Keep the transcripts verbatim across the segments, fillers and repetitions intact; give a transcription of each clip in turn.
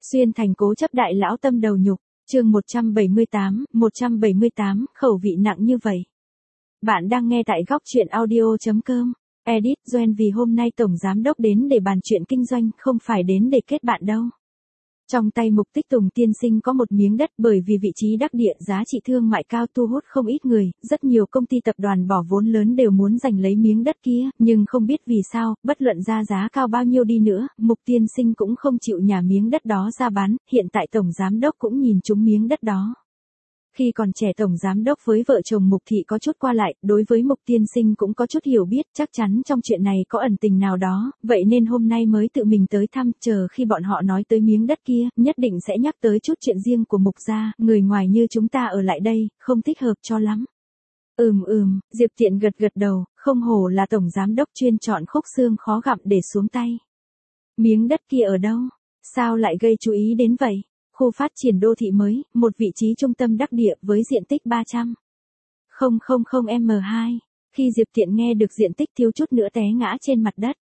Xuyên thành cố chấp đại lão tâm đầu nhục, chương một trăm bảy mươi tám, một trăm bảy mươi tám, khẩu vị nặng như vậy. Bạn đang nghe tại góc chuyện audio chấm com. Edit Doan vì hôm nay Tổng Giám Đốc đến để bàn chuyện kinh doanh, không phải đến để kết bạn đâu. Trong tay Mục Tích Tùng tiên sinh có một miếng đất bởi vì vị trí đắc địa giá trị thương mại cao thu hút không ít người, rất nhiều công ty tập đoàn bỏ vốn lớn đều muốn giành lấy miếng đất kia, nhưng không biết vì sao, bất luận ra giá cao bao nhiêu đi nữa, Mục tiên sinh cũng không chịu nhả miếng đất đó ra bán, hiện tại Tổng Giám Đốc cũng nhìn trúng miếng đất đó. Khi còn trẻ Tổng Giám Đốc với vợ chồng Mục Thị có chút qua lại, đối với Mục tiên sinh cũng có chút hiểu biết, chắc chắn trong chuyện này có ẩn tình nào đó, vậy nên hôm nay mới tự mình tới thăm, chờ khi bọn họ nói tới miếng đất kia, nhất định sẽ nhắc tới chút chuyện riêng của Mục gia, người ngoài như chúng ta ở lại đây, không thích hợp cho lắm. Ừm ừm, Diệp Tiện gật gật đầu, không hổ là Tổng Giám Đốc chuyên chọn khúc xương khó gặm để xuống tay. Miếng đất kia ở đâu? Sao lại gây chú ý đến vậy? Khu phát triển đô thị mới, một vị trí trung tâm đắc địa với diện tích ba trăm nghìn mét vuông. Khi Diệp Tiện nghe được diện tích thiếu chút nữa té ngã trên mặt đất.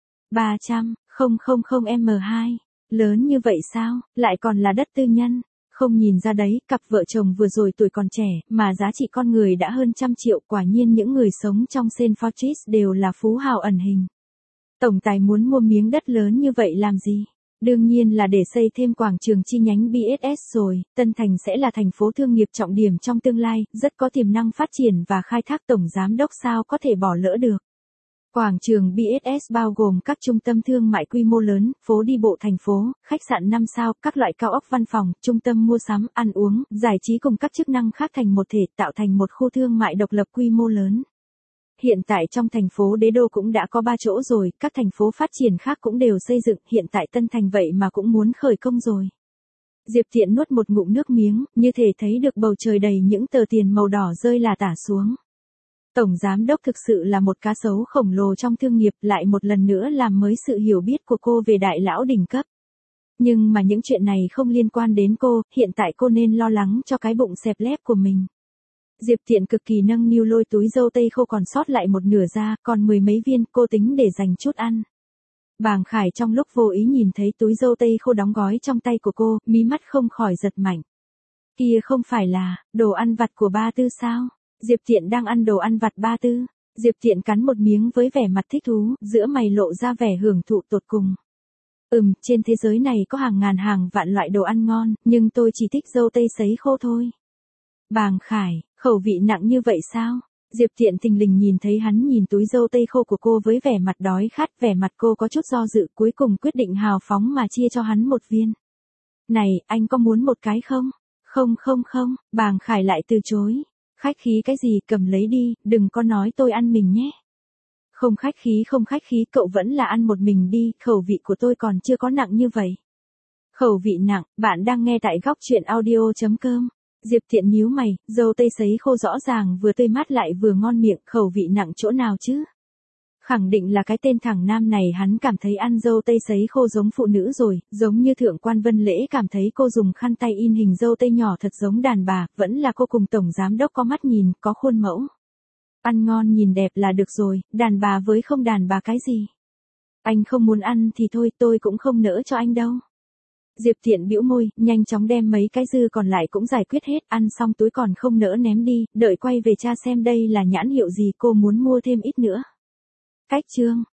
ba trăm nghìn mét vuông, lớn như vậy sao, lại còn là đất tư nhân. Không nhìn ra đấy, cặp vợ chồng vừa rồi tuổi còn trẻ, mà giá trị con người đã hơn trăm triệu, quả nhiên những người sống trong Saint Fortress đều là phú hào ẩn hình. Tổng tài muốn mua miếng đất lớn như vậy làm gì? Đương nhiên là để xây thêm quảng trường chi nhánh bê ét ét rồi, Tân Thành sẽ là thành phố thương nghiệp trọng điểm trong tương lai, rất có tiềm năng phát triển và khai thác. Tổng Giám Đốc sao có thể bỏ lỡ được. Quảng trường bê ét ét bao gồm các trung tâm thương mại quy mô lớn, phố đi bộ thành phố, khách sạn năm sao, các loại cao ốc văn phòng, trung tâm mua sắm, ăn uống, giải trí cùng các chức năng khác thành một thể, tạo thành một khu thương mại độc lập quy mô lớn. Hiện tại trong thành phố Đế Đô cũng đã có ba chỗ rồi, các thành phố phát triển khác cũng đều xây dựng, hiện tại Tân Thành vậy mà cũng muốn khởi công rồi. Diệp Tiện nuốt một ngụm nước miếng, như thể thấy được bầu trời đầy những tờ tiền màu đỏ rơi là tả xuống. Tổng Giám Đốc thực sự là một cá sấu khổng lồ trong thương nghiệp, lại một lần nữa làm mới sự hiểu biết của cô về đại lão đỉnh cấp. Nhưng mà những chuyện này không liên quan đến cô, hiện tại cô nên lo lắng cho cái bụng xẹp lép của mình. Diệp Tiện cực kỳ nâng niu lôi túi dâu tây khô còn sót lại một nửa ra, còn mười mấy viên, cô tính để dành chút ăn. Bàng Khải trong lúc vô ý nhìn thấy túi dâu tây khô đóng gói trong tay của cô, mí mắt không khỏi giật mạnh. Kia không phải là đồ ăn vặt của ba Tư sao? Diệp Tiện đang ăn đồ ăn vặt ba Tư. Diệp Tiện cắn một miếng với vẻ mặt thích thú, giữa mày lộ ra vẻ hưởng thụ tột cùng. Ừm, trên thế giới này có hàng ngàn hàng vạn loại đồ ăn ngon, nhưng tôi chỉ thích dâu tây sấy khô thôi. Bàng Khải, khẩu vị nặng như vậy sao? Diệp Tiện thình lình nhìn thấy hắn nhìn túi dâu tây khô của cô với vẻ mặt đói khát, vẻ mặt cô có chút do dự, cuối cùng quyết định hào phóng mà chia cho hắn một viên. Này, anh có muốn một cái không? Không không không, Bàng Khải lại từ chối. Khách khí cái gì, cầm lấy đi, đừng có nói tôi ăn mình nhé. Không khách khí không khách khí, cậu vẫn là ăn một mình đi, khẩu vị của tôi còn chưa có nặng như vậy. Khẩu vị nặng, bạn đang nghe tại góc chuyện audio chấm com. Diệp Tiện nhíu mày, dâu tây sấy khô rõ ràng vừa tươi mát lại vừa ngon miệng, khẩu vị nặng chỗ nào chứ? Khẳng định là cái tên thằng nam này, hắn cảm thấy ăn dâu tây sấy khô giống phụ nữ rồi, giống như Thượng quan Vân Lễ cảm thấy cô dùng khăn tay in hình dâu tây nhỏ thật giống đàn bà, vẫn là cô cùng Tổng Giám Đốc có mắt nhìn, có khuôn mẫu. Ăn ngon nhìn đẹp là được rồi, đàn bà với không đàn bà cái gì? Anh không muốn ăn thì thôi, tôi cũng không nỡ cho anh đâu. Diệp Tiện bĩu môi, nhanh chóng đem mấy cái dư còn lại cũng giải quyết hết, ăn xong túi còn không nỡ ném đi, đợi quay về cha xem đây là nhãn hiệu gì, cô muốn mua thêm ít nữa. Cách chương,